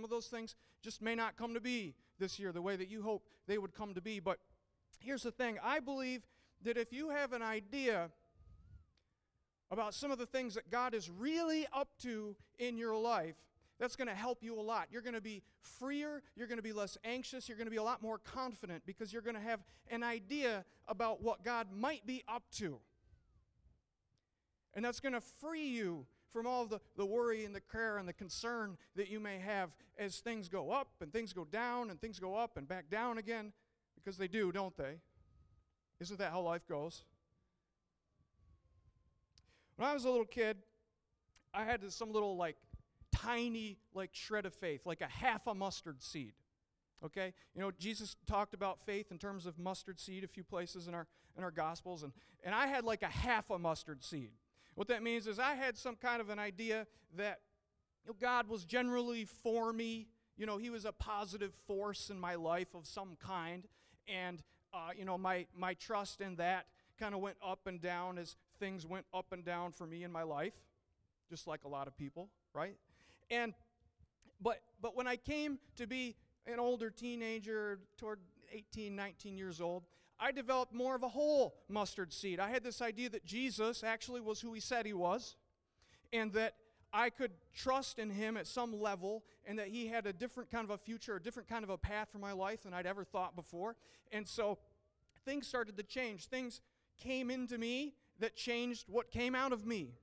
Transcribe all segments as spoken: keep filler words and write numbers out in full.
Some of those things just may not come to be this year the way that you hope they would come to be. But here's the thing. I believe that if you have an idea about some of the things that God is really up to in your life, that's going to help you a lot. You're going to be freer, you're going to be less anxious, you're going to be a lot more confident because you're going to have an idea about what God might be up to. And that's going to free you from all of the, the worry and the care and the concern that you may have as things go up and things go down and things go up and back down again, because they do, don't they? Isn't that how life goes? When I was a little kid, I had this, some little like tiny like shred of faith, like a half a mustard seed. Okay? You know, Jesus talked about faith in terms of mustard seed a few places in our in our Gospels, and, and I had like a half a mustard seed. What that means is I had some kind of an idea that, you know, God was generally for me. You know, he was a positive force in my life of some kind, and uh, you know, my my trust in that kind of went up and down as things went up and down for me in my life, just like a lot of people, right? And but but when I came to be an older teenager, toward eighteen, nineteen years old, I developed more of a whole mustard seed. I had this idea that Jesus actually was who he said he was, and that I could trust in him at some level, and that he had a different kind of a future, a different kind of a path for my life than I'd ever thought before. And so things started to change. Things came into me that changed what came out of me.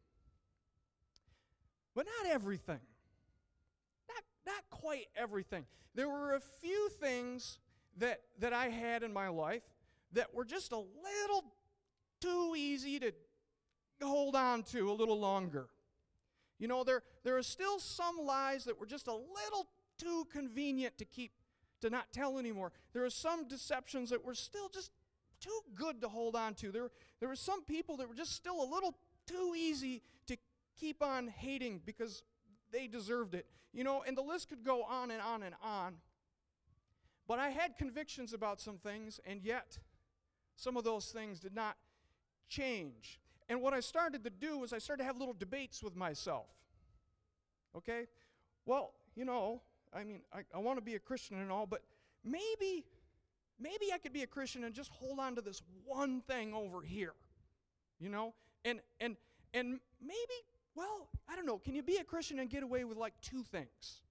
But not everything. Not, not quite everything. There were a few things that, that I had in my life that were just a little too easy to hold on to a little longer. You know, there, there are still some lies that were just a little too convenient to keep, to not tell anymore. There are some deceptions that were still just too good to hold on to. There, there were some people that were just still a little too easy to keep on hating because they deserved it. You know, and the list could go on and on and on. But I had convictions about some things, and yet some of those things did not change. And what I started to do was I started to have little debates with myself. Okay? Well, you know, I mean, I, I want to be a Christian and all, but maybe, maybe I could be a Christian and just hold on to this one thing over here. You know? And and and maybe, well, I don't know, can you be a Christian and get away with like two things?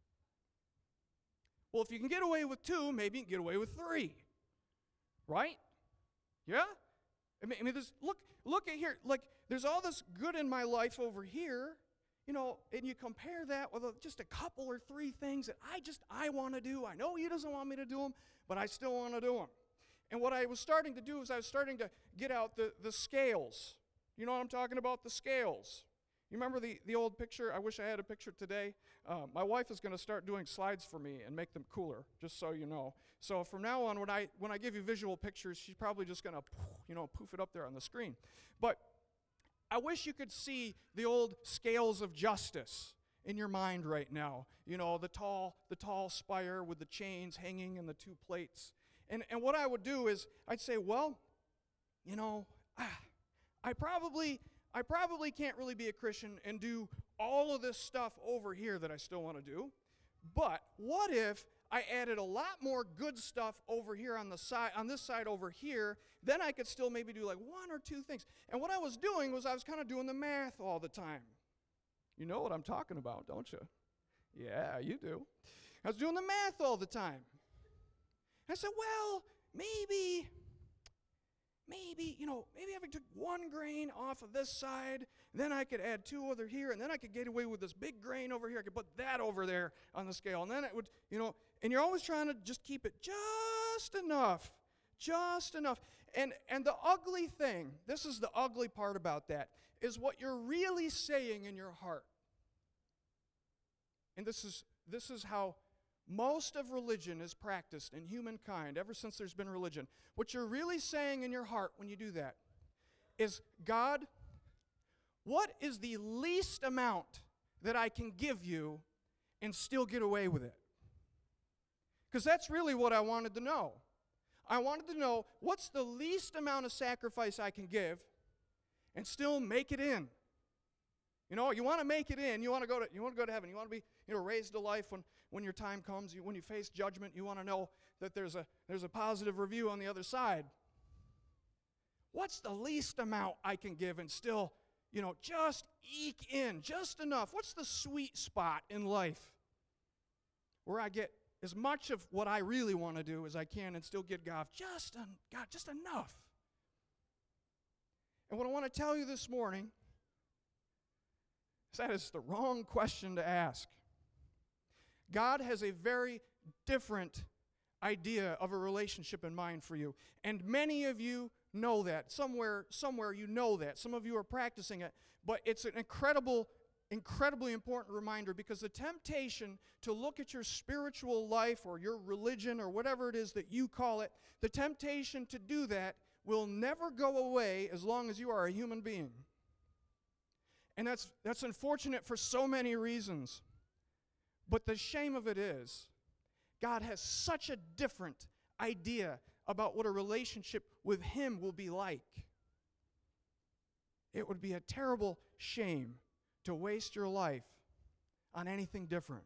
Well, if you can get away with two, maybe you can get away with three. Right? Yeah? I mean, I mean there's, look, look at here. Like, there's all this good in my life over here, you know, and you compare that with a, just a couple or three things that I just, I want to do. I know he doesn't want me to do them, but I still want to do them. And what I was starting to do is I was starting to get out the, the scales. You know what I'm talking about? The scales. You remember the, the old picture? I wish I had a picture today. Uh, my wife is going to start doing slides for me and make them cooler, just so you know. So from now on, when I when I give you visual pictures, she's probably just going to, you know, poof it up there on the screen. But I wish you could see the old scales of justice in your mind right now. You know, the tall the tall spire with the chains hanging and the two plates. And and what I would do is I'd say, well, you know, ah, I probably. I probably can't really be a Christian and do all of this stuff over here that I still want to do. But what if I added a lot more good stuff over here on the side, on this side over here? Then I could still maybe do like one or two things. And what I was doing was I was kind of doing the math all the time. You know what I'm talking about, don't you? Yeah, you do. I was doing the math all the time. I said, well, maybe... Maybe, you know, maybe if I took one grain off of this side, then I could add two over here, and then I could get away with this big grain over here. I could put that over there on the scale, and then it would, you know, and you're always trying to just keep it just enough, just enough. And and the ugly thing, this is the ugly part about that, is what you're really saying in your heart. And this is this is how most of religion is practiced in humankind ever since there's been religion. What you're really saying in your heart when you do that is, God, what is the least amount that I can give you and still get away with it? Because that's really what I wanted to know. I wanted to know what's the least amount of sacrifice I can give and still make it in. You know, you want to make it in. You want to go to you want to go to heaven. You want to be, you know, raised to life when, when your time comes. You, when you face judgment, you want to know that there's a there's a positive review on the other side. What's the least amount I can give and still, you know, just eke in just enough? What's the sweet spot in life where I get as much of what I really want to do as I can and still get God just un, God just enough? And what I want to tell you this morning is that is the wrong question to ask. God has a very different idea of a relationship in mind for you. And many of you know that. Somewhere, somewhere you know that. Some of you are practicing it. But it's an incredible, incredibly important reminder, because the temptation to look at your spiritual life or your religion or whatever it is that you call it, the temptation to do that will never go away as long as you are a human being. And that's that's unfortunate for so many reasons. But the shame of it is, God has such a different idea about what a relationship with Him will be like. It would be a terrible shame to waste your life on anything different.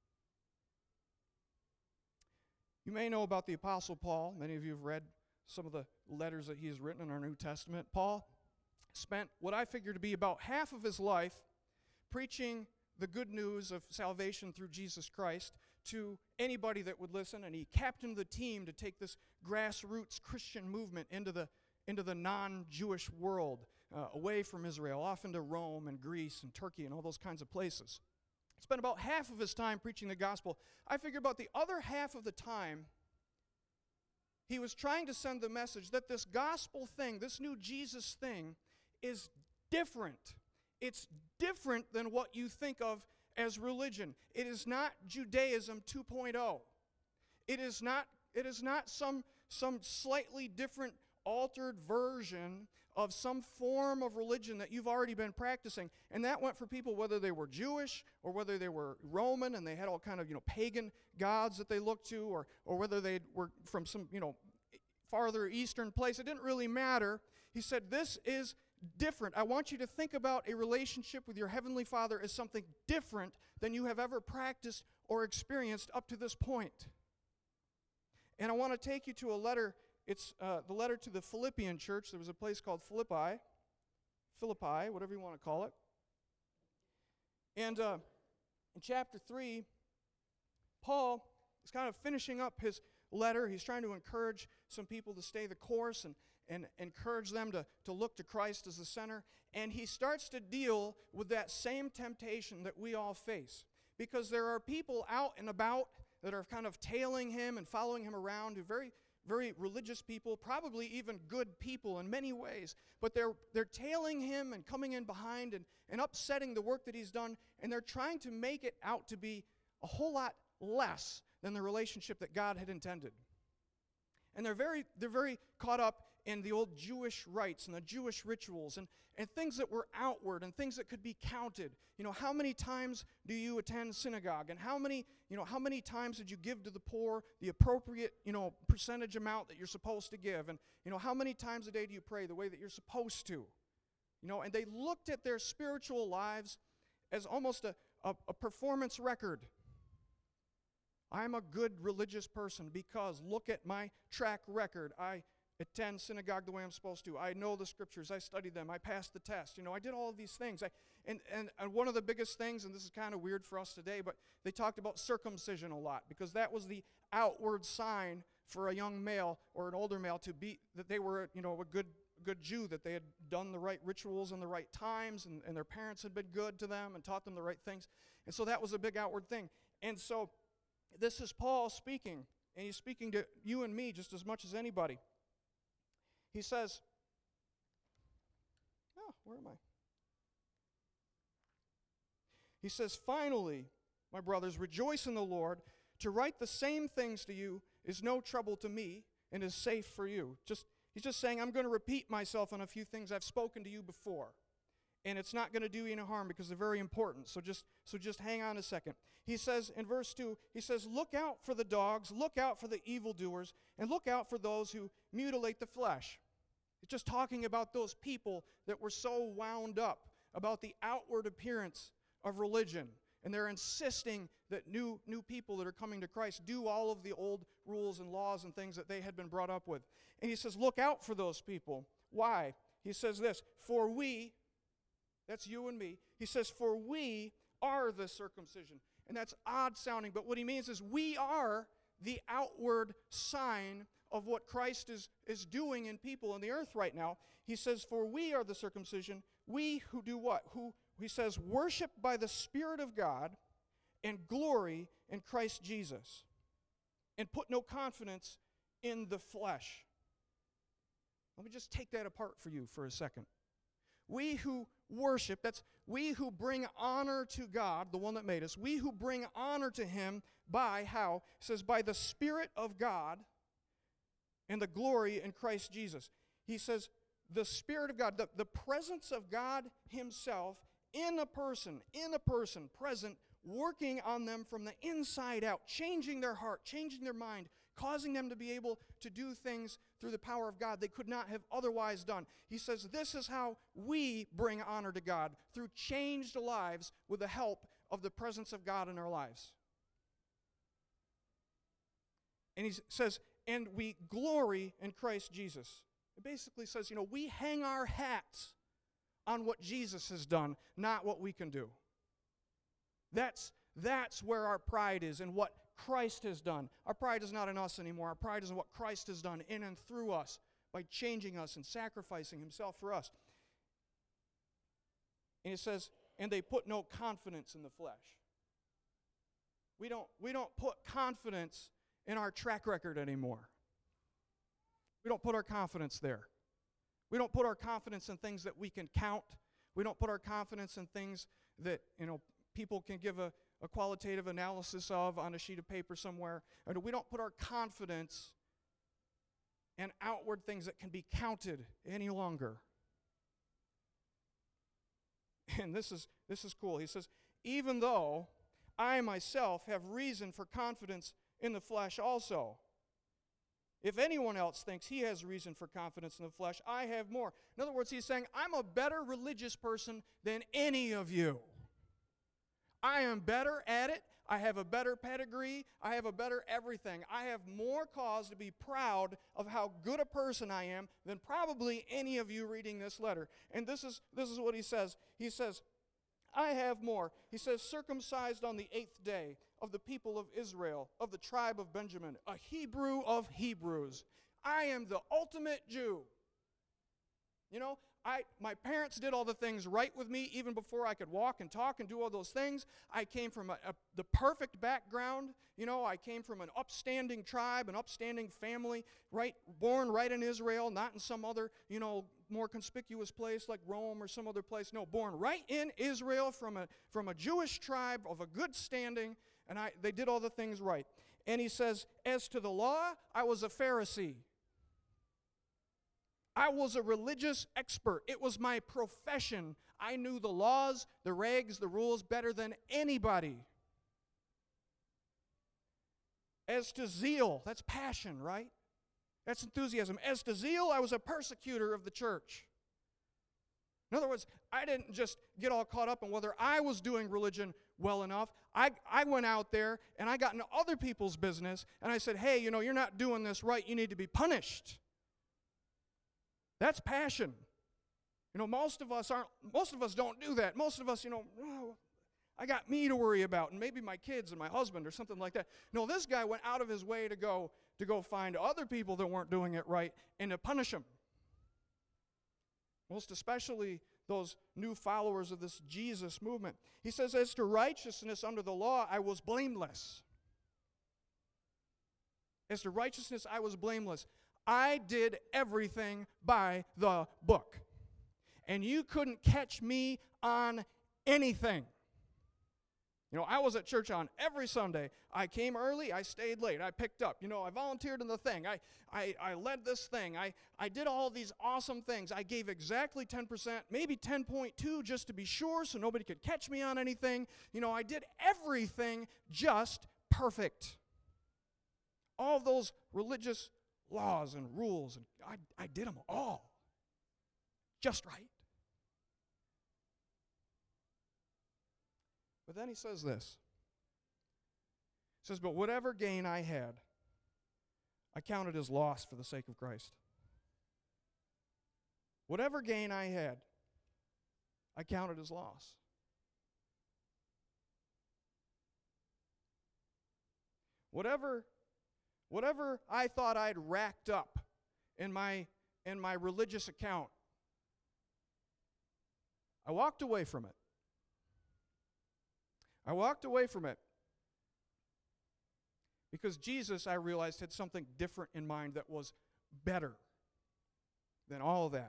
You may know about the Apostle Paul. Many of you have read some of the letters that he has written in our New Testament. Paul spent what I figure to be about half of his life preaching the good news of salvation through Jesus Christ to anybody that would listen, and he captained the team to take this grassroots Christian movement into the into the non-Jewish world, uh, away from Israel, off into Rome and Greece and Turkey and all those kinds of places. He spent about half of his time preaching the gospel. I figure about the other half of the time, he was trying to send the message that this gospel thing, this new Jesus thing, is different. It's different than what you think of as religion. It is not Judaism two point oh. It is not, it is not some, some slightly different, altered version of some form of religion that you've already been practicing. And that went for people whether they were Jewish or whether they were Roman and they had all kind of, you know, pagan gods that they looked to, or or whether they were from some, you know, farther eastern place. It didn't really matter. He said, this is different. I want you to think about a relationship with your Heavenly Father as something different than you have ever practiced or experienced up to this point. And I want to take you to a letter. It's uh, the letter to the Philippian church. There was a place called Philippi, Philippi, whatever you want to call it. And uh, in chapter three, Paul is kind of finishing up his letter. He's trying to encourage some people to stay the course and, and encourage them to, to look to Christ as the center. And he starts to deal with that same temptation that we all face. Because there are people out and about that are kind of tailing him and following him around, who are very very religious people, probably even good people in many ways, but they're they're tailing him and coming in behind and, and upsetting the work that he's done, and they're trying to make it out to be a whole lot less than the relationship that God had intended. And they're very they're very caught up in the old Jewish rites and the Jewish rituals and, and things that were outward and things that could be counted. You know, how many times do you attend synagogue? And how many, you know, how many times did you give to the poor the appropriate, you know, percentage amount that you're supposed to give? And, you know, how many times a day do you pray the way that you're supposed to? You know, and they looked at their spiritual lives as almost a, a, a performance record. I'm a good religious person because look at my track record. I attend synagogue the way I'm supposed to. I know the scriptures. I studied them. I passed the test. You know, I did all of these things. I, and, and, and one of the biggest things, and this is kind of weird for us today, but they talked about circumcision a lot because that was the outward sign for a young male or an older male to be, that they were, you know, a good good Jew, that they had done the right rituals in the right times, and, and their parents had been good to them and taught them the right things. And so that was a big outward thing. And so this is Paul speaking, and he's speaking to you and me just as much as anybody. He says, oh, where am I? He says, finally, my brothers, rejoice in the Lord. To write the same things to you is no trouble to me and is safe for you. Just He's just saying, I'm going to repeat myself on a few things I've spoken to you before. And it's not going to do you any harm because they're very important. So just, so just hang on a second. He says in verse two, he says, look out for the dogs, look out for the evildoers, and look out for those who mutilate the flesh. It's just talking about those people that were so wound up about the outward appearance of religion. And they're insisting that new, new people that are coming to Christ do all of the old rules and laws and things that they had been brought up with. And he says, look out for those people. Why? He says this, for we, that's you and me, he says, for we are the circumcision. And that's odd sounding, but what he means is we are the outward sign of what Christ is, is doing in people on the earth right now. He says, for we are the circumcision, we who do what? Who, he says, worship by the Spirit of God and glory in Christ Jesus, and put no confidence in the flesh. Let me just take that apart for you for a second. We who worship, that's we who bring honor to God, the one that made us, we who bring honor to Him by how? It says, by the Spirit of God and the glory in Christ Jesus. He says, the Spirit of God, the, the presence of God Himself in a person, in a person, present, working on them from the inside out, changing their heart, changing their mind, causing them to be able to do things through the power of God they could not have otherwise done. He says this is how we bring honor to God, through changed lives with the help of the presence of God in our lives. And he says, and we glory in Christ Jesus. It basically says, you know, we hang our hats on what Jesus has done, not what we can do. That's, that's where our pride is, and what Christ has done. Our pride is not in us anymore. Our pride is in what Christ has done in and through us by changing us and sacrificing Himself for us. And it says, and they put no confidence in the flesh. We don't, we don't put confidence in our track record anymore. We don't put our confidence there. We don't put our confidence in things that we can count. We don't put our confidence in things that, you know, people can give a, a qualitative analysis of on a sheet of paper somewhere. And we don't put our confidence in outward things that can be counted any longer. And this is this is cool. He says, even though I myself have reason for confidence in the flesh also. If anyone else thinks he has reason for confidence in the flesh, I have more. In other words, he's saying, I'm a better religious person than any of you. I am better at it. I have a better pedigree. I have a better everything. I have more cause to be proud of how good a person I am than probably any of you reading this letter. And this is, this is what he says. He says, I have more. He says, circumcised on the eighth day, of the people of Israel, of the tribe of Benjamin, a Hebrew of Hebrews. I am the ultimate Jew. You know, I my parents did all the things right with me even before I could walk and talk and do all those things. I came from a, a, the perfect background. You know, I came from an upstanding tribe, an upstanding family, right, born right in Israel, not in some other, you know, more conspicuous place like Rome or some other place. No, born right in Israel from a from a Jewish tribe of a good standing. And I, they did all the things right. And he says, as to the law, I was a Pharisee. I was a religious expert. It was my profession. I knew the laws, the regs, the rules better than anybody. As to zeal, that's passion, right? That's enthusiasm. As to zeal, I was a persecutor of the church. In other words, I didn't just get all caught up on whether I was doing religion well enough. I, I went out there and I got into other people's business and I said, hey, you know, you're not doing this right. You need to be punished. That's passion. You know, most of us aren't, most of us don't do that. Most of us, you know, oh, I got me to worry about and maybe my kids and my husband or something like that. No, this guy went out of his way to go, to go find other people that weren't doing it right and to punish them. Most especially those new followers of this Jesus movement. He says, as to righteousness under the law, I was blameless. As to righteousness, I was blameless. I did everything by the book. And you couldn't catch me on anything. You know, I was at church on every Sunday. I came early, I stayed late, I picked up. You know, I volunteered in the thing. I I, I led this thing. I, I did all these awesome things. I gave exactly ten percent, maybe ten point two just to be sure so nobody could catch me on anything. You know, I did everything just perfect. All those religious laws and rules, and I, I did them all just right. But then he says this. He says, but whatever gain I had, I counted as loss for the sake of Christ. Whatever gain I had, I counted as loss. Whatever, whatever I thought I'd racked up in my, in my religious account, I walked away from it. I walked away from it because Jesus, I realized, had something different in mind that was better than all that.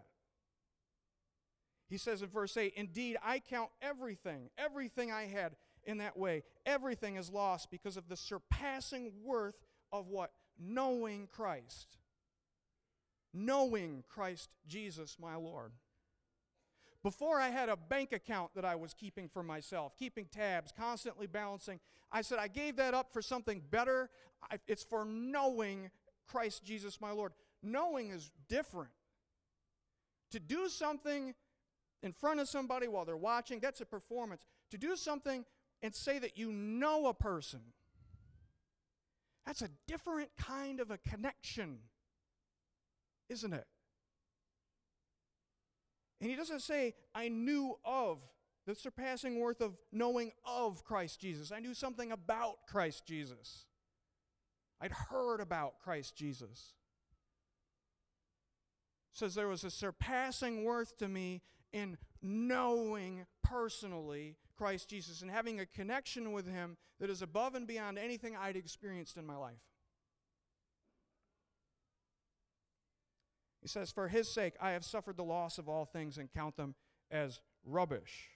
He says in verse eight, indeed, I count everything, everything I had in that way, everything is lost because of the surpassing worth of what? Knowing Christ. Knowing Christ Jesus, my Lord. Before I had a bank account that I was keeping for myself, keeping tabs, constantly balancing. I said I gave that up for something better. I, it's for knowing Christ Jesus, my Lord. Knowing is different. To do something in front of somebody while they're watching, that's a performance. To do something and say that you know a person, that's a different kind of a connection, isn't it? And he doesn't say, I knew of the surpassing worth of knowing of Christ Jesus. I knew something about Christ Jesus. I'd heard about Christ Jesus. It says there was a surpassing worth to me in knowing personally Christ Jesus and having a connection with him that is above and beyond anything I'd experienced in my life. He says, for his sake, I have suffered the loss of all things and count them as rubbish.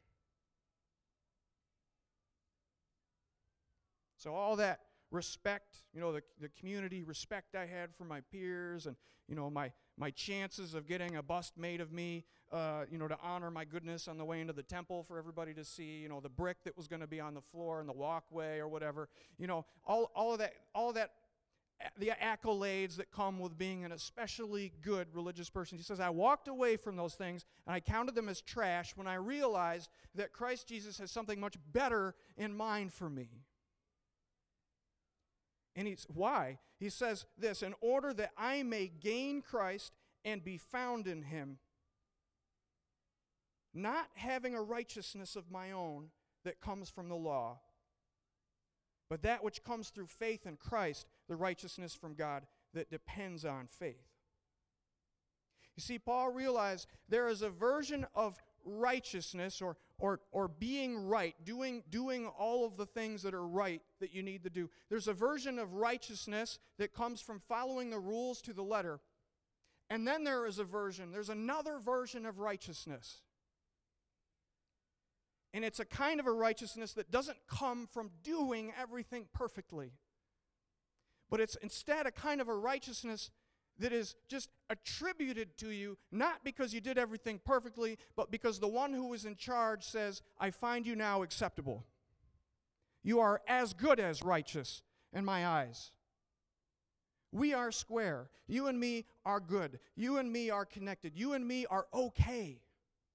So all that respect, you know, the, the community respect I had for my peers and, you know, my, my chances of getting a bust made of me, uh, you know, to honor my goodness on the way into the temple for everybody to see, you know, the brick that was going to be on the floor in the walkway or whatever, you know, all, all of that, all of that, the accolades that come with being an especially good religious person. He says, I walked away from those things and I counted them as trash when I realized that Christ Jesus has something much better in mind for me. And he's, why? He says this, in order that I may gain Christ and be found in him, not having a righteousness of my own that comes from the law, but that which comes through faith in Christ, the righteousness from God that depends on faith. You see, Paul realized there is a version of righteousness or, or, or being right, doing, doing all of the things that are right that you need to do. There's a version of righteousness that comes from following the rules to the letter. And then there is a version, there's another version of righteousness. And it's a kind of a righteousness that doesn't come from doing everything perfectly. But it's instead a kind of a righteousness that is just attributed to you, not because you did everything perfectly, but because the one who is in charge says, I find you now acceptable. You are as good as righteous in my eyes. We are square. You and me are good. You and me are connected. You and me are okay.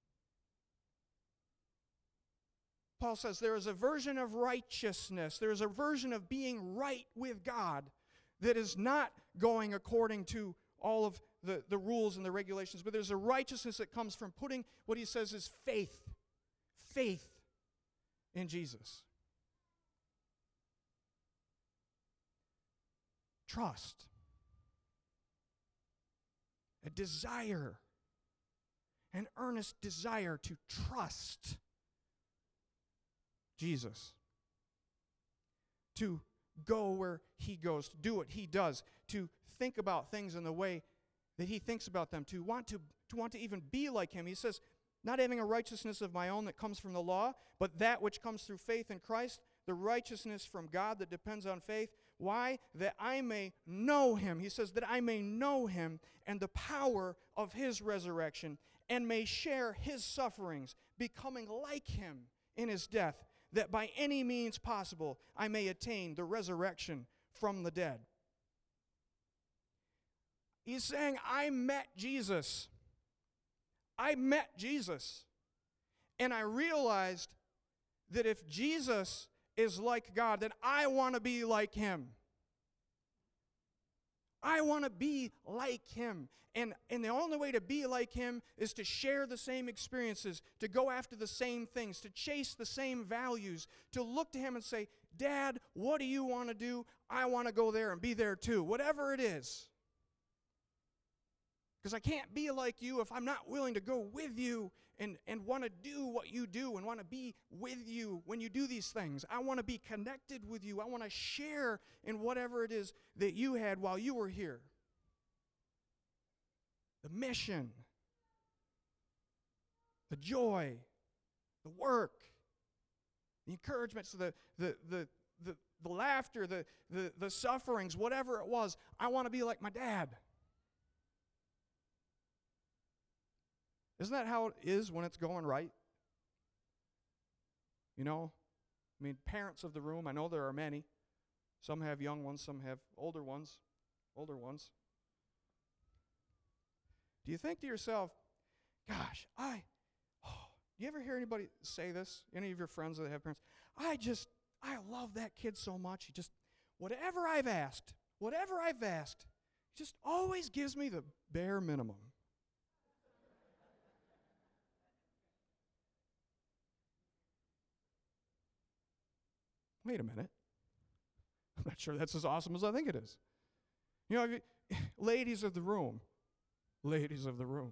Paul says there is a version of righteousness, there is a version of being right with God that is not going according to all of the, the rules and the regulations, but there's a righteousness that comes from putting what he says is faith, faith in Jesus. Trust. A desire, an earnest desire to trust Jesus, to go where he goes, to do what he does, to think about things in the way that he thinks about them, to want to, to want to even be like him. He says, not having a righteousness of my own that comes from the law, but that which comes through faith in Christ, the righteousness from God that depends on faith. Why? That I may know him. He says that I may know him and the power of his resurrection and may share his sufferings, becoming like him in his death, that by any means possible I may attain the resurrection from the dead. He's saying, I met Jesus. I met Jesus. And I realized that if Jesus is like God, then I want to be like him. I want to be like him. And, and the only way to be like him is to share the same experiences, to go after the same things, to chase the same values, to look to him and say, Dad, what do you want to do? I want to go there and be there too, whatever it is. Because I can't be like you if I'm not willing to go with you and, and want to do what you do and want to be with you when you do these things. I want to be connected with you. I want to share in whatever it is that you had while you were here. The mission, the joy, the work, the encouragement, so the, the, the, the, the laughter, the, the, the sufferings, whatever it was. I want to be like my dad. Isn't that how it is when it's going right? You know, I mean, parents of the room, I know there are many. Some have young ones, some have older ones, older ones. Do you think to yourself, gosh, I, oh, do you ever hear anybody say this? Any of your friends that have parents? I just, I love that kid so much. He just, whatever I've asked, whatever I've asked, he just always gives me the bare minimum. Wait a minute. I'm not sure that's as awesome as I think it is. You know, if you, ladies of the room, ladies of the room.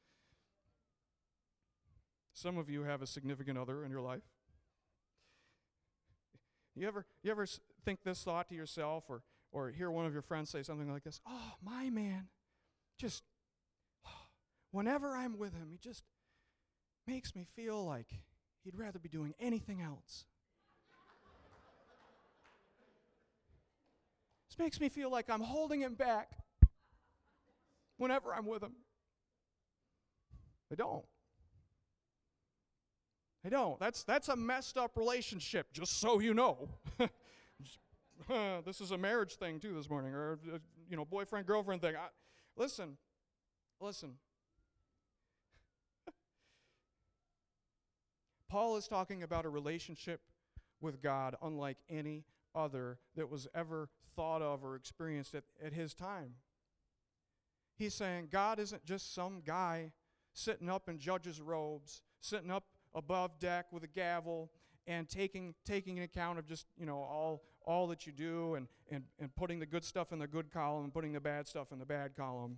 Some of you have a significant other in your life. You ever, you ever think this thought to yourself, or, or hear one of your friends say something like this? Oh, my man, just, whenever I'm with him, he just makes me feel like he'd rather be doing anything else. This makes me feel like I'm holding him back whenever I'm with him. I don't. I don't. That's that's a messed up relationship, just so you know. just, uh, this is a marriage thing too this morning, or uh, you know, boyfriend girlfriend thing. I, listen, listen. Paul is talking about a relationship with God unlike any other that was ever thought of or experienced at, at his time. He's saying God isn't just some guy sitting up in judge's robes, sitting up above deck with a gavel and taking taking account of just, you know, all all that you do and, and, and putting the good stuff in the good column and putting the bad stuff in the bad column.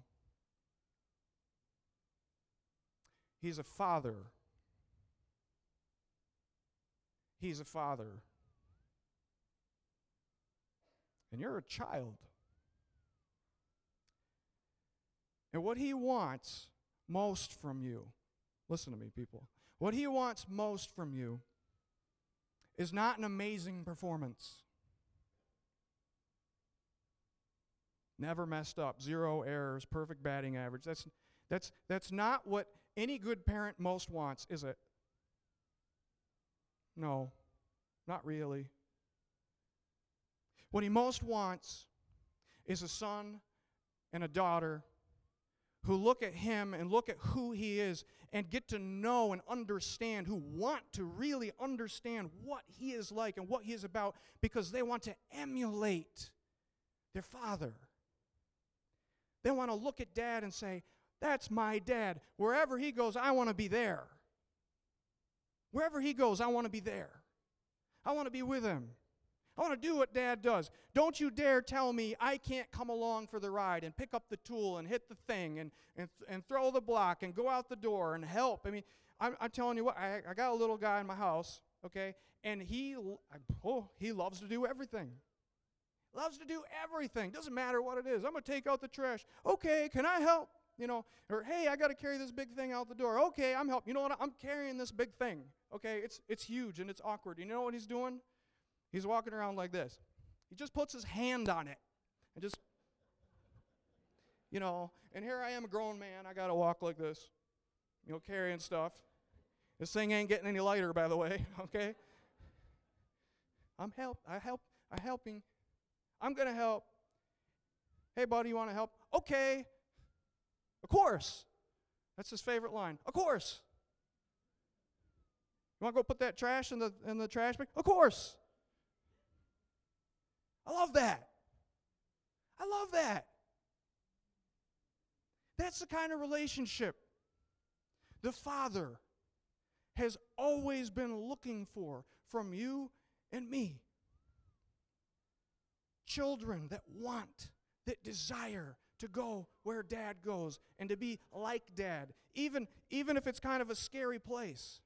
He's a father. He's a father. And you're a child. And what he wants most from you, listen to me, people, what he wants most from you is not an amazing performance. Never messed up, zero errors, perfect batting average. That's, that's, that's not what any good parent most wants, is it? No, not really. What he most wants is a son and a daughter who look at him and look at who he is and get to know and understand, who want to really understand what he is like and what he is about, because they want to emulate their father. They want to look at dad and say, that's my dad. Wherever he goes, I want to be there. Wherever he goes, I want to be there. I want to be with him. I want to do what dad does. Don't you dare tell me I can't come along for the ride and pick up the tool and hit the thing and and, and throw the block and go out the door and help. I mean, I'm, I'm telling you what, I, I got a little guy in my house, okay, and he, oh, he loves to do everything. Loves to do everything. Doesn't matter what it is. I'm going to take out the trash. Okay, can I help? You know, or hey, I got to carry this big thing out the door. Okay, I'm helping. You know what? I'm carrying this big thing. Okay, it's it's huge and it's awkward. You know what he's doing? He's walking around like this. He just puts his hand on it and just, you know, and here I am, a grown man. I got to walk like this, you know, carrying stuff. This thing ain't getting any lighter, by the way, okay? I'm help. I help. I'm helping. I'm going to help. Hey, buddy, you want to help? Okay. Of course. That's his favorite line. Of course. You want to go put that trash in the in the trash bag? Of course. I love that. I love that. That's the kind of relationship the Father has always been looking for from you and me. Children that want, that desire to go where Dad goes and to be like Dad, even, even if it's kind of a scary place.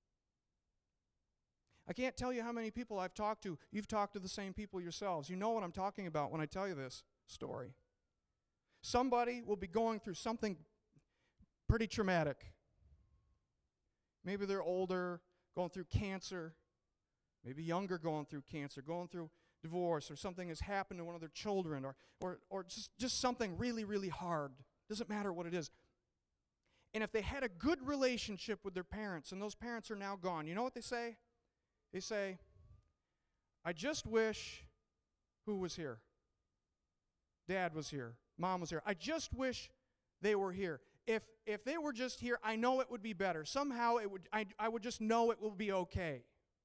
I can't tell you how many people I've talked to. You've talked to the same people yourselves. You know what I'm talking about when I tell you this story. Somebody will be going through something pretty traumatic. Maybe they're older, going through cancer. Maybe younger, going through cancer, going through divorce, or something has happened to one of their children, or or or just, just something really, really hard. Doesn't matter what it is. And if they had a good relationship with their parents, and those parents are now gone, you know what they say? They say, I just wish who was here? Dad was here. Mom was here. I just wish they were here. If if they were just here, I know it would be better. Somehow it would I, I would just know it will be okay.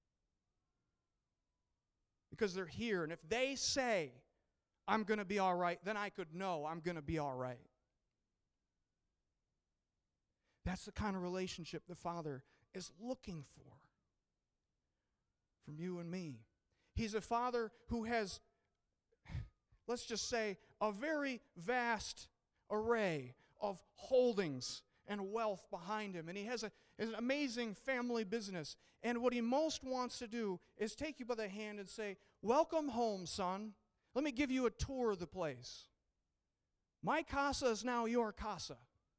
Because they're here. And if they say, I'm going to be all right, then I could know I'm going to be all right. That's the kind of relationship the Father is looking for from you and me. He's a Father who has, let's just say, a very vast array of holdings and wealth behind him. And he has a, an amazing family business. And what he most wants to do is take you by the hand and say, welcome home, son. Let me give you a tour of the place. My casa is now your casa.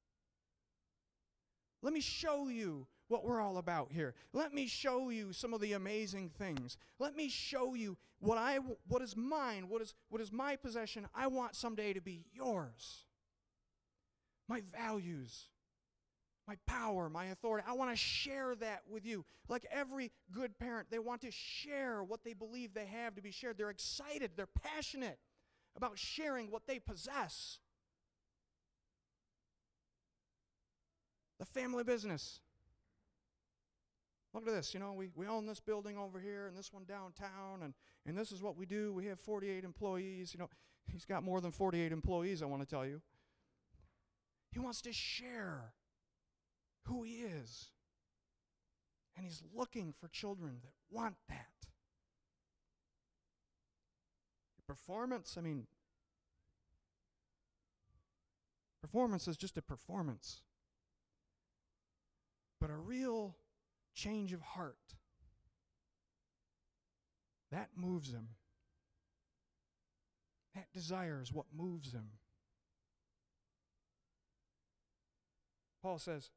Let me show you what we're all about here. Let me show you some of the amazing things. Let me show you what I what is mine, what is what is my possession. I want someday to be yours. My values, my power, my authority. I want to share that with you. Like every good parent, they want to share what they believe they have to be shared. They're excited, they're passionate about sharing what they possess. The family business. Look at this, you know, we, we own this building over here and this one downtown, and, and this is what we do. We have forty-eight employees. You know, he's got more than forty-eight employees, I want to tell you. He wants to share who he is. And he's looking for children that want that. Performance, I mean, performance is just a performance. But a real change of heart, that moves him. That desire is what moves him. Paul says,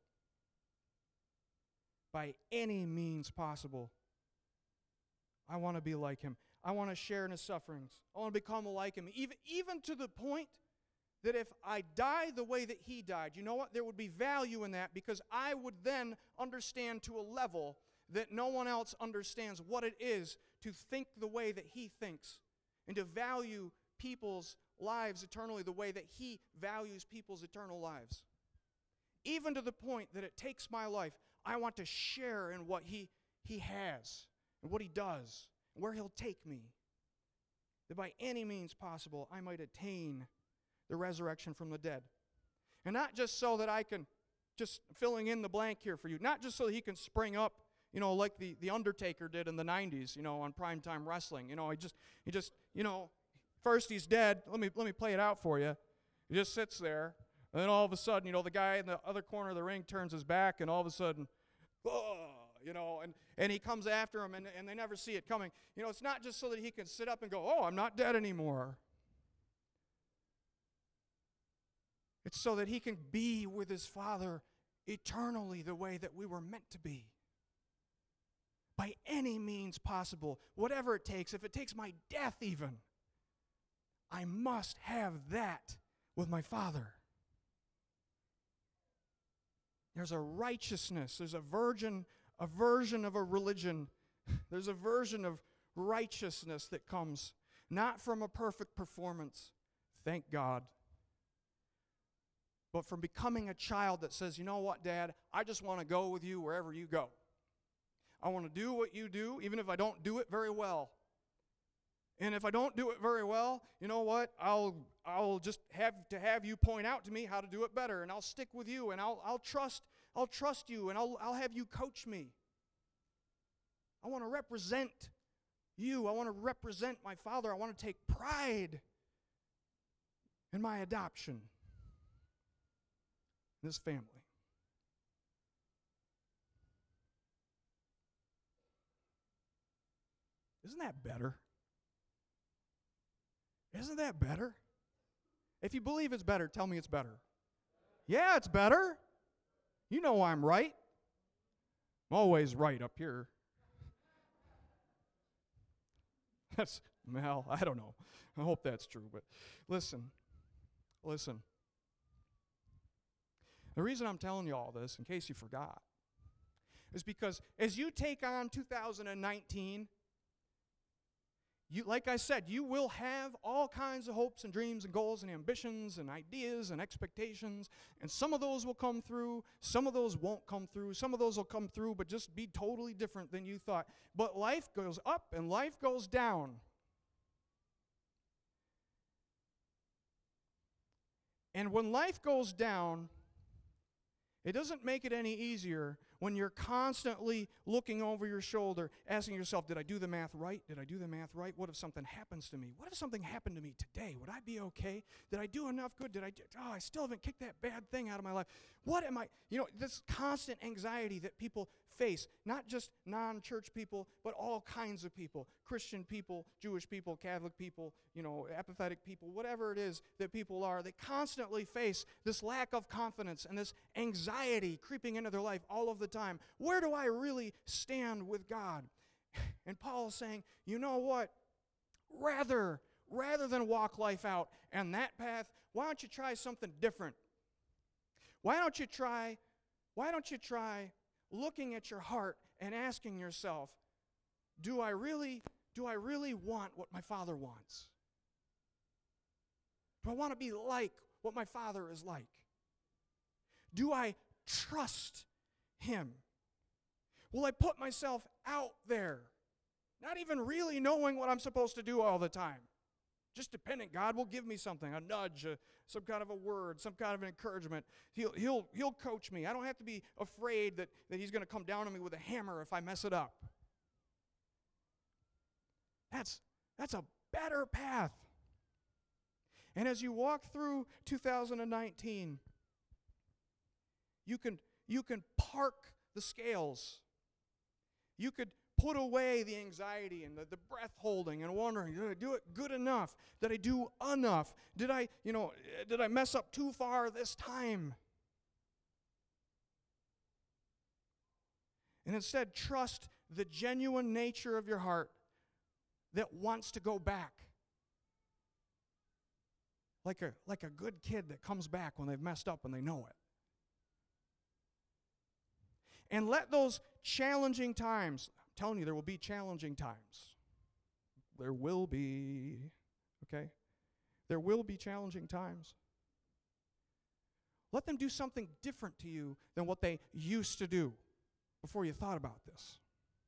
by any means possible, I want to be like him. I want to share in his sufferings. I want to become like him. Even, even to the point that if I die the way that he died, you know what? There would be value in that, because I would then understand to a level that no one else understands what it is to think the way that he thinks and to value people's lives eternally the way that he values people's eternal lives. Even to the point that it takes my life, I want to share in what he, he has and what he does and where he'll take me. That by any means possible, I might attain the resurrection from the dead. And not just so that I can, just filling in the blank here for you, not just so that he can spring up, you know, like the, the Undertaker did in the nineties, you know, on primetime wrestling. You know, he just, he just, you know, first he's dead. Let me, let me play it out for you. He just sits there, and then all of a sudden, you know, the guy in the other corner of the ring turns his back, and all of a sudden, oh, you know, and, and he comes after him, and, and they never see it coming. You know, it's not just so that he can sit up and go, oh, I'm not dead anymore. It's so that he can be with his Father eternally the way that we were meant to be. By any means possible, whatever it takes, if it takes my death even, I must have that with my Father. There's a righteousness, there's a virgin, a version of a religion, there's a version of righteousness that comes not from a perfect performance, thank God, but from becoming a child that says, you know what, Dad, I just want to go with you wherever you go. I want to do what you do, even if I don't do it very well. And if I don't do it very well, you know what? I'll I'll just have to have you point out to me how to do it better, and I'll stick with you, and I'll I'll trust I'll trust you, and I'll I'll have you coach me. I want to represent you. I want to represent my Father. I want to take pride in my adoption. This family. Isn't that better? Isn't that better? If you believe it's better, tell me it's better. Yeah, it's better. You know I'm right. I'm always right up here. That's, well, I don't know. I hope that's true, but listen, listen. The reason I'm telling you all this, in case you forgot, is because as you take on two thousand nineteen, you, like I said, you will have all kinds of hopes and dreams and goals and ambitions and ideas and expectations, and some of those will come through, some of those won't come through, some of those will come through but just be totally different than you thought. But life goes up and life goes down. And when life goes down, it doesn't make it any easier when you're constantly looking over your shoulder, asking yourself, did I do the math right? Did I do the math right? What if something happens to me? What if something happened to me today? Would I be okay? Did I do enough good? Did I do, oh, I still haven't kicked that bad thing out of my life. What am I, you know, this constant anxiety that people face, not just non-church people, but all kinds of people, Christian people, Jewish people, Catholic people, you know, apathetic people, whatever it is that people are, they constantly face this lack of confidence and this anxiety creeping into their life all of the time. Where do I really stand with God? And Paul is saying, you know what? Rather, rather than walk life out and that path, why don't you try something different? Why don't you try, why don't you try looking at your heart and asking yourself, do I really, do I really want what my Father wants? Do I want to be like what my Father is like? Do I trust Him? Will I put myself out there, not even really knowing what I'm supposed to do all the time? Just dependent. God will give me something, a nudge, a, some kind of a word, some kind of an encouragement. He'll, he'll, he'll coach me. I don't have to be afraid that, that He's going to come down on me with a hammer if I mess it up. That's, that's a better path. And as you walk through two thousand nineteen, you can, you can park the scales. You could put away the anxiety and the, the breath holding and wondering, did I do it good enough? Did I do enough? Did I, you know, did I mess up too far this time? And instead, trust the genuine nature of your heart that wants to go back. Like a, like a good kid that comes back when they've messed up and they know it. And let those challenging times, I'm telling you, there will be challenging times. There will be, okay? There will be challenging times. Let them do something different to you than what they used to do before you thought about this.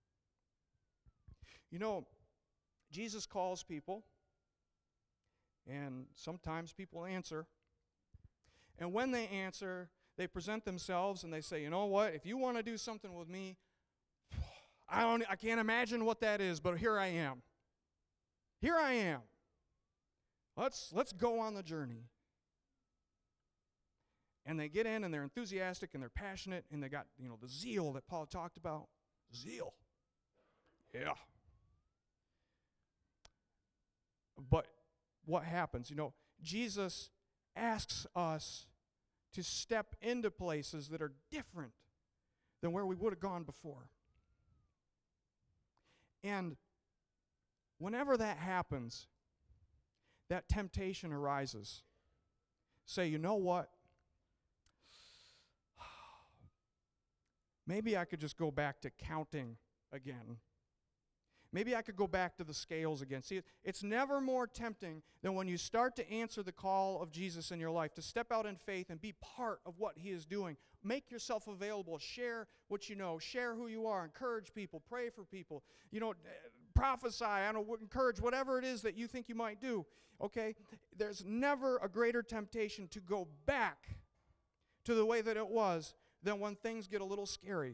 You know, Jesus calls people, and sometimes people answer. And when they answer, they present themselves and they say, you know what, if you want to do something with me, I don't I can't imagine what that is, but here I am. Here I am. Let's let's go on the journey. And they get in and they're enthusiastic and they're passionate and they got, you know, the zeal that Paul talked about. Zeal. Yeah. But what happens? You know, Jesus asks us to step into places that are different than where we would have gone before. And whenever that happens, that temptation arises. Say, you know what? Maybe I could just go back to counting again. Maybe I could go back to the scales again. See, it's never more tempting than when you start to answer the call of Jesus in your life, to step out in faith and be part of what he is doing. Make yourself available. Share what you know. Share who you are. Encourage people. Pray for people. You know, prophesy. I don't know, encourage whatever it is that you think you might do. Okay? There's never a greater temptation to go back to the way that it was than when things get a little scary.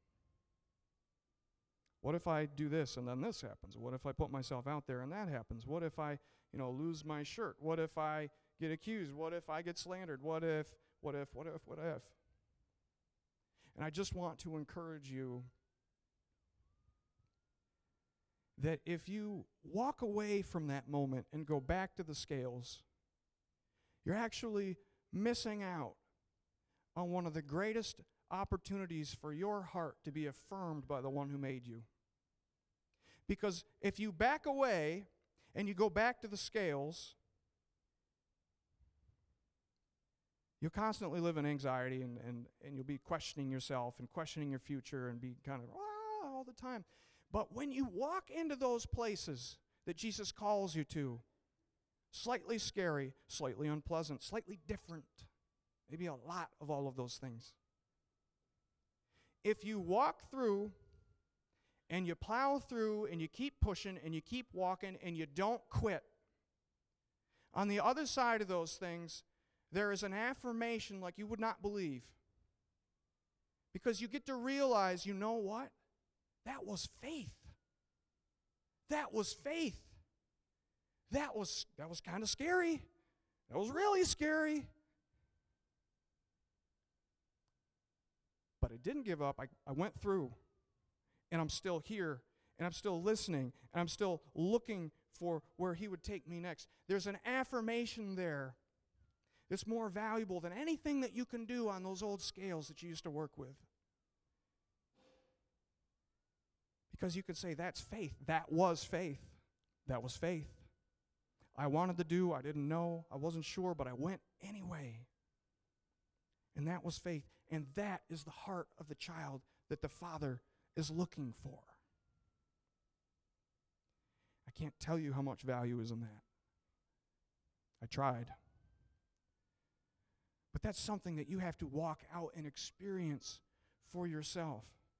What if I do this and then this happens? What if I put myself out there and that happens? What if I, you know, lose my shirt? What if I get accused? What if I get slandered? What if, what if, what if, what if? And I just want to encourage you that if you walk away from that moment and go back to the scales, you're actually missing out on one of the greatest opportunities for your heart to be affirmed by the one who made you. Because if you back away and you go back to the scales, you'll constantly live in anxiety and, and, and you'll be questioning yourself and questioning your future and be kind of ah, all the time. But when you walk into those places that Jesus calls you to, slightly scary, slightly unpleasant, slightly different, maybe a lot of all of those things. If you walk through and you plow through and you keep pushing and you keep walking and you don't quit, on the other side of those things, there is an affirmation like you would not believe. Because you get to realize, you know what? That was faith. That was faith. That was, that was kind of scary. That was really scary. But I didn't give up. I, I went through, and I'm still here, and I'm still listening, and I'm still looking for where he would take me next. There's an affirmation there that's more valuable than anything that you can do on those old scales that you used to work with. Because you could say, that's faith. That was faith. That was faith. I wanted to do, I didn't know, I wasn't sure, but I went anyway. And that was faith. And that is the heart of the child that the Father is looking for. I can't tell you how much value is in that. I tried. But that's something that you have to walk out and experience for yourself.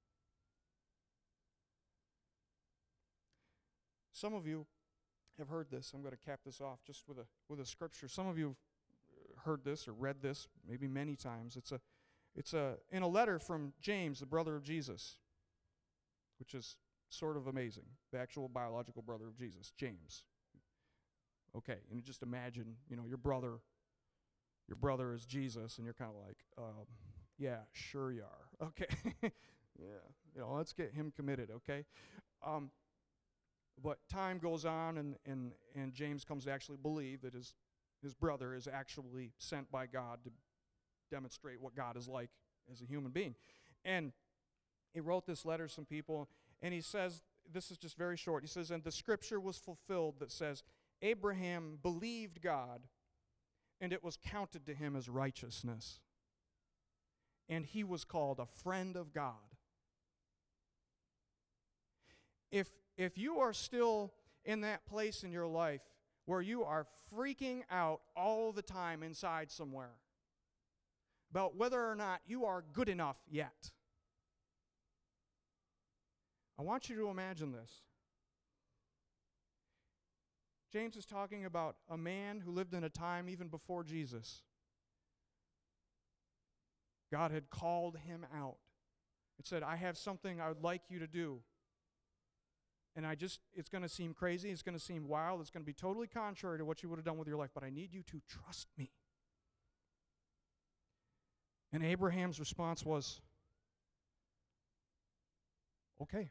Some of you have heard this. I'm going to cap this off just with a with a scripture. Some of you have heard this or read this maybe many times. It's a it's a in a letter from James, the brother of Jesus, which is sort of amazing. The actual biological brother of Jesus, James. Okay, and you just imagine, you know, your brother, your brother is Jesus, and you're kind of like, um, yeah, sure you are. Okay, yeah, you know, let's get him committed. Okay. Um, But time goes on, and, and, and James comes to actually believe that his, his brother is actually sent by God to demonstrate what God is like as a human being. And he wrote this letter to some people, and he says, this is just very short, he says, and the scripture was fulfilled that says, Abraham believed God, and it was counted to him as righteousness. And he was called a friend of God. If If you are still in that place in your life where you are freaking out all the time inside somewhere about whether or not you are good enough yet, I want you to imagine this. James is talking about a man who lived in a time even before Jesus. God had called him out and said, I have something I would like you to do. And I just, it's going to seem crazy, it's going to seem wild, it's going to be totally contrary to what you would have done with your life, but I need you to trust me. And Abraham's response was, okay.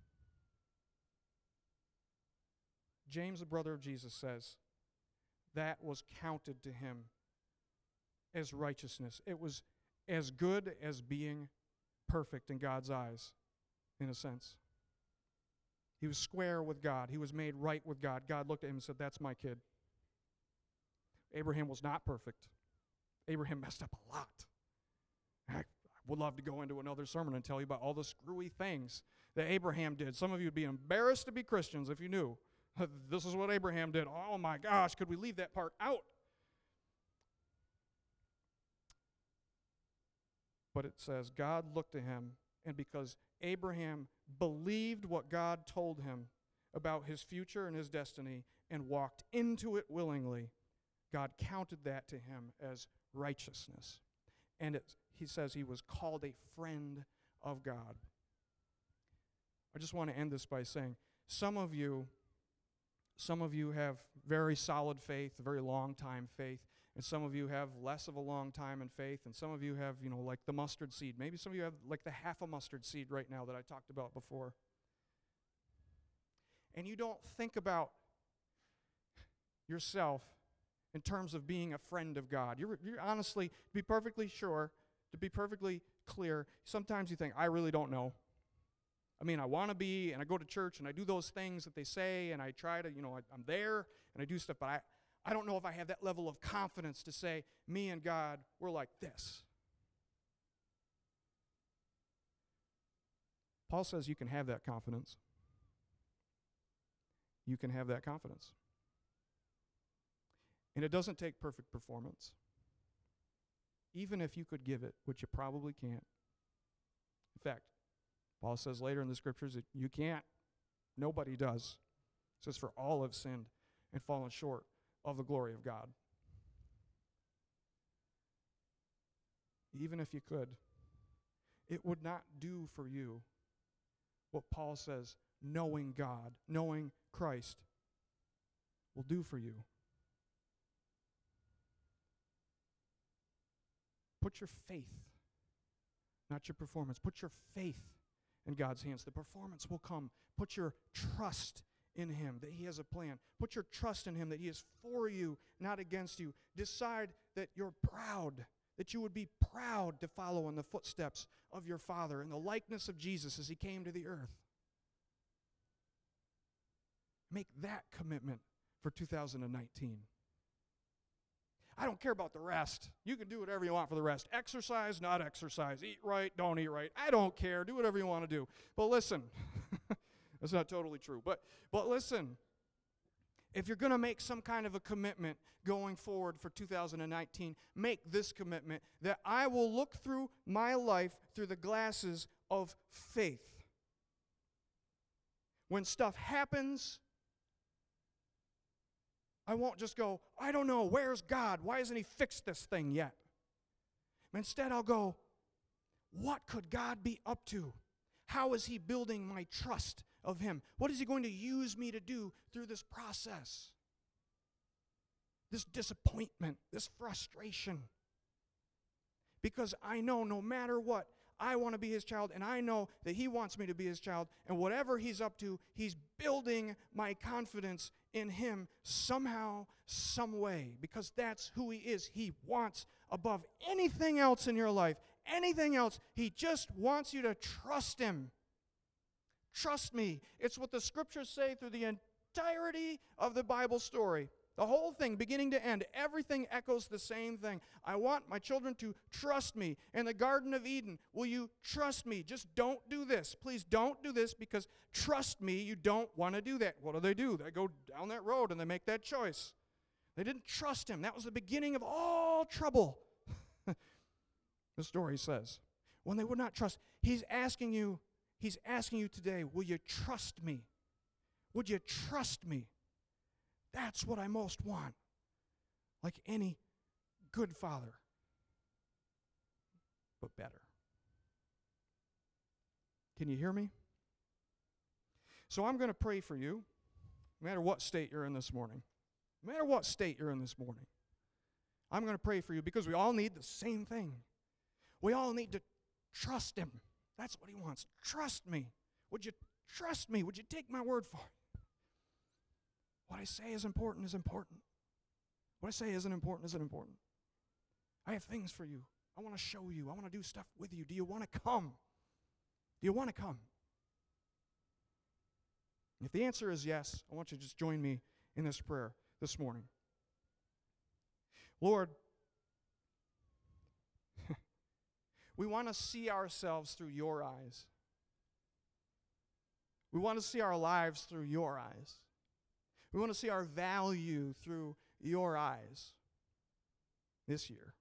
James, the brother of Jesus, says, that was counted to him as righteousness. It was as good as being perfect in God's eyes, in a sense. He was square with God. He was made right with God. God looked at him and said, that's my kid. Abraham was not perfect. Abraham messed up a lot. I would love to go into another sermon and tell you about all the screwy things that Abraham did. Some of you would be embarrassed to be Christians if you knew. This is what Abraham did. Oh my gosh, could we leave that part out? But it says, God looked to him, and because Abraham believed what God told him about his future and his destiny and walked into it willingly, God counted that to him as righteousness. And it, he says he was called a friend of God. I just want to end this by saying, some of you, some of you have very solid faith, very long time faith, and some of you have less of a long time in faith, and some of you have, you know, like the mustard seed. Maybe some of you have like the half a mustard seed right now that I talked about before. And you don't think about yourself in terms of being a friend of God. You're, you're honestly, to be perfectly sure, to be perfectly clear, sometimes you think, I really don't know. I mean, I want to be, and I go to church, and I do those things that they say, and I try to, you know, I, I'm there, and I do stuff, but I, I don't know if I have that level of confidence to say, me and God, we're like this. Paul says you can have that confidence. You can have that confidence. And it doesn't take perfect performance. Even if you could give it, which you probably can't. In fact, Paul says later in the scriptures that you can't. Nobody does. It says, for all have sinned and fallen short of the glory of God. Even if you could, it would not do for you what Paul says knowing God, knowing Christ will do for you. Put your faith, not your performance, put your faith in God's hands. The performance will come. Put your trust in Him, that He has a plan. Put your trust in Him, that He is for you, not against you. Decide that you're proud, that you would be proud to follow in the footsteps of your Father in the likeness of Jesus as He came to the earth. Make that commitment for two thousand nineteen. I don't care about the rest. You can do whatever you want for the rest. Exercise, not exercise. Eat right, don't eat right. I don't care. Do whatever you want to do. But listen, that's not totally true. But but listen, if you're going to make some kind of a commitment going forward for two thousand nineteen, make this commitment that I will look through my life through the glasses of faith. When stuff happens, I won't just go, I don't know, where's God? Why hasn't He fixed this thing yet? Instead, I'll go, what could God be up to? How is He building my trust of Him? What is He going to use me to do through this process? This disappointment, this frustration. Because I know no matter what, I want to be His child, and I know that He wants me to be His child, and whatever He's up to, He's building my confidence in Him somehow, some way, because that's who He is. He wants, above anything else in your life, anything else, He just wants you to trust Him. Trust me. It's what the scriptures say through the entirety of the Bible story. The whole thing, beginning to end, everything echoes the same thing. I want my children to trust me. In the Garden of Eden, will you trust me? Just don't do this. Please don't do this, because trust me, you don't want to do that. What do they do? They go down that road and they make that choice. They didn't trust Him. That was the beginning of all trouble. The story says. When they would not trust, He's asking you, He's asking you today, will you trust me? Would you trust me? That's what I most want, like any good father, but better. Can you hear me? So I'm going to pray for you, no matter what state you're in this morning. No matter what state you're in this morning. I'm going to pray for you because we all need the same thing. We all need to trust Him. That's what He wants. Trust me. Would you trust me? Would you take my word for it? What I say is important is important. What I say isn't important isn't important. I have things for you. I want to show you. I want to do stuff with you. Do you want to come? Do you want to come? If the answer is yes, I want you to just join me in this prayer this morning. Lord, we want to see ourselves through your eyes. We want to see our lives through your eyes. We want to see our value through your eyes this year.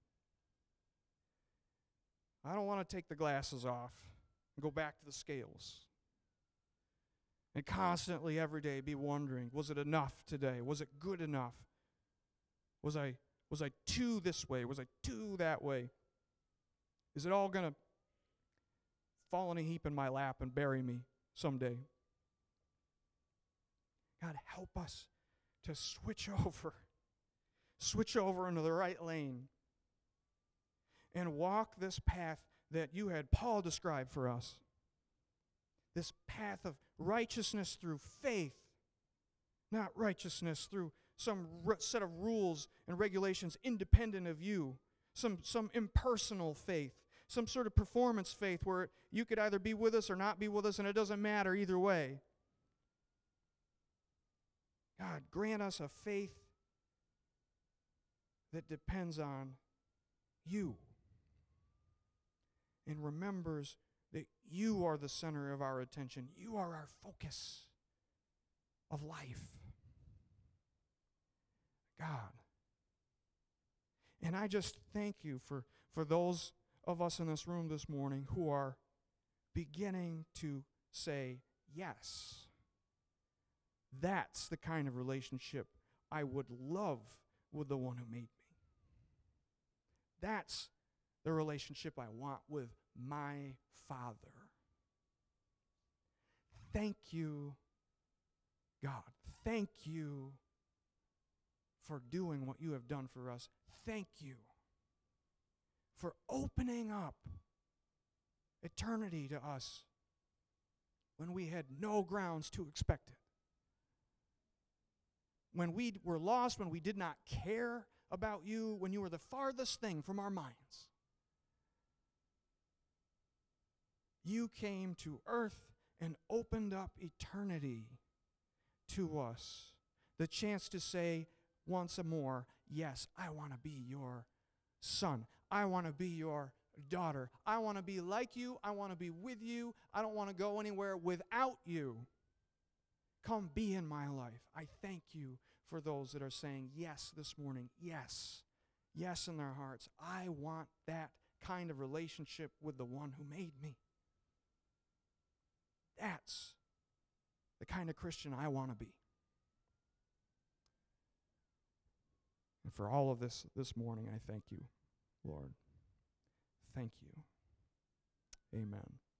I don't want to take the glasses off and go back to the scales and constantly every day be wondering, was it enough today? Was it good enough? Was I was I too this way? Was I too that way? Is it all going to fall in a heap in my lap and bury me someday? God, help us to switch over, switch over into the right lane and walk this path that you had Paul describe for us. This path of righteousness through faith, not righteousness through some r- set of rules and regulations independent of you, some, some impersonal faith, some sort of performance faith where you could either be with us or not be with us, and it doesn't matter either way. God, grant us a faith that depends on you and remembers that you are the center of our attention. You are our focus of life. God. And I just thank you for, for those of us in this room this morning who are beginning to say yes. That's the kind of relationship I would love with the one who made me. That's the relationship I want with my Father. Thank you, God. Thank you for doing what you have done for us. Thank you for opening up eternity to us when we had no grounds to expect it. When we were lost, when we did not care about you, when you were the farthest thing from our minds. You came to earth and opened up eternity to us. The chance to say once more, yes, I want to be your son. I want to be your daughter. I want to be like you. I want to be with you. I don't want to go anywhere without you. Come be in my life. I thank you for those that are saying yes this morning. Yes. Yes in their hearts. I want that kind of relationship with the one who made me. That's the kind of Christian I want to be. And for all of this this morning, I thank you, Lord. Thank you. Amen.